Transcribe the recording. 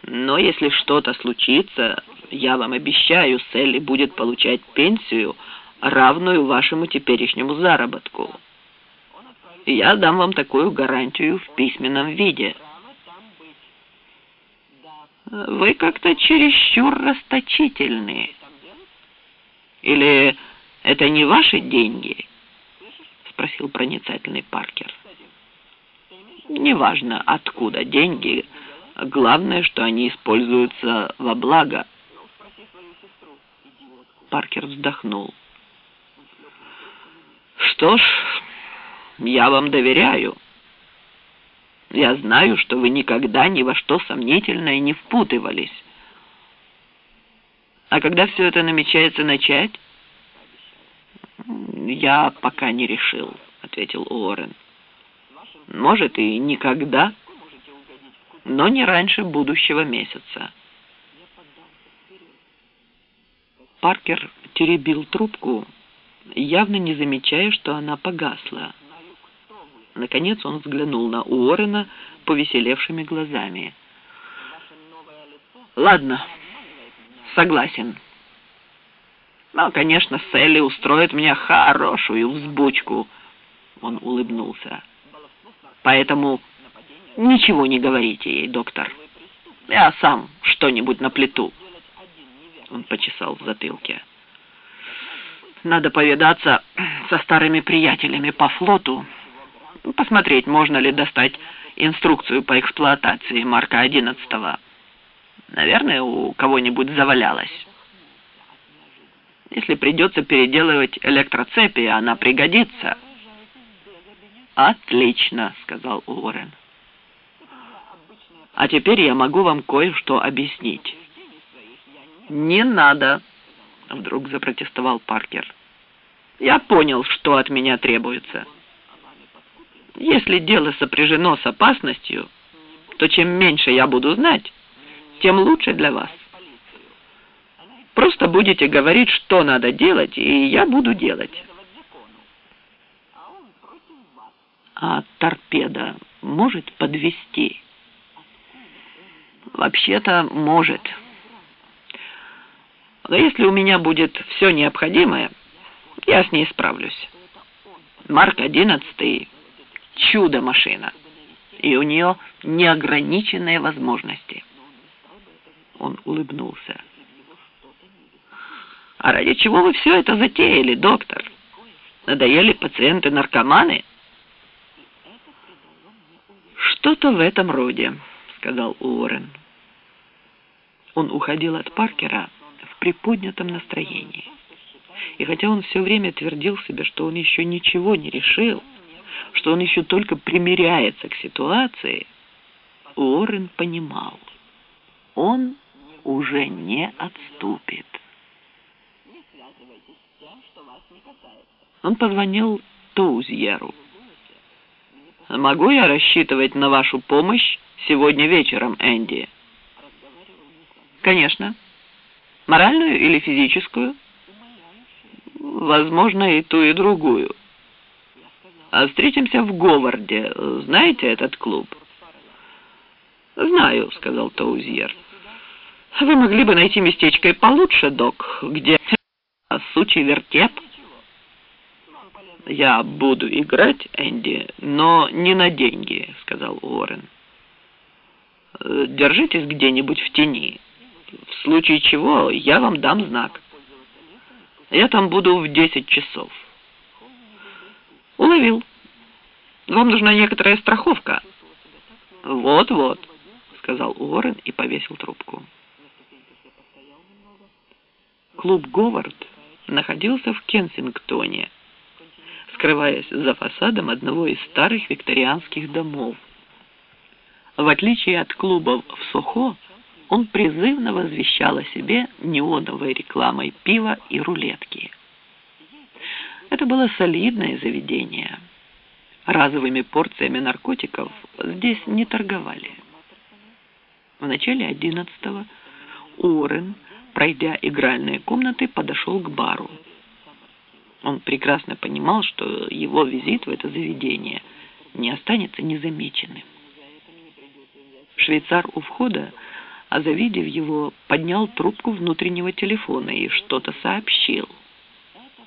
Но если что-то случится, я вам обещаю, Селли будет получать пенсию, равную вашему теперешнему заработку. И я дам вам такую гарантию в письменном виде. Вы как-то чересчур расточительны. Или это не ваши деньги? Спросил проницательный Паркер. Неважно, откуда деньги, главное, что они используются во благо. Паркер вздохнул. Что ж, я вам доверяю. Я знаю, что вы никогда ни во что сомнительное не впутывались. А когда все это намечается начать? Я пока не решил, ответил Уоррен. Может, и никогда, но не раньше будущего месяца. Паркер теребил трубку, явно не замечая, что она погасла. Наконец он взглянул на Уоррена повеселевшими глазами. «Ладно, согласен. Но, конечно, Селли устроит мне хорошую взбучку». Он улыбнулся. «Поэтому ничего не говорите ей, доктор. Я сам что-нибудь наплету». Он почесал в затылке. «Надо повидаться со старыми приятелями по флоту, посмотреть, можно ли достать инструкцию по эксплуатации Марка 11. Наверное, у кого-нибудь завалялась. Если придется переделывать электроцепи, она пригодится». «Отлично», — сказал Уоррен. «А теперь я могу вам кое-что объяснить». «Не надо», — вдруг запротестовал Паркер. «Я понял, что от меня требуется. Если дело сопряжено с опасностью, то чем меньше я буду знать, тем лучше для вас. Просто будете говорить, что надо делать, и я буду делать». «А торпеда может подвести?» «Вообще-то может. Но если у меня будет все необходимое, я с ней справлюсь. Марк 11 — чудо-машина, и у нее неограниченные возможности». Он улыбнулся. «А ради чего вы все это затеяли, доктор? Надоели пациенты-наркоманы?» «Что-то в этом роде», — сказал Уоррен. Он уходил от Паркера в приподнятом настроении. И хотя он все время твердил себе, что он еще ничего не решил, что он еще только примиряется к ситуации, Уоррен понимал, он уже не отступит. Он позвонил Тоузьеру. «Могу я рассчитывать на вашу помощь сегодня вечером, Энди?» «Конечно. Моральную или физическую?» «Возможно, и ту, и другую. А встретимся в Говарде. Знаете этот клуб?» «Знаю», — сказал Тоузьер. «Вы могли бы найти местечко и получше, док, где сучий вертеп». «Я буду играть, Энди, но не на деньги», — сказал Уоррен. «Держитесь где-нибудь в тени. В случае чего я вам дам знак. Я там буду в 10 часов». «Уловил. Вам нужна некоторая страховка». «Вот-вот», — сказал Уоррен и повесил трубку. Клуб «Говард» находился в Кенсингтоне, скрываясь за фасадом одного из старых викторианских домов. В отличие от клубов в Сохо, он призывно возвещал о себе неоновой рекламой пива и рулетки. Это было солидное заведение. Разовыми порциями наркотиков здесь не торговали. В начале 11-го Уоррен, пройдя игральные комнаты, подошел к бару. Он прекрасно понимал, что его визит в это заведение не останется незамеченным. Швейцар у входа а завидев его, поднял трубку внутреннего телефона и что-то сообщил.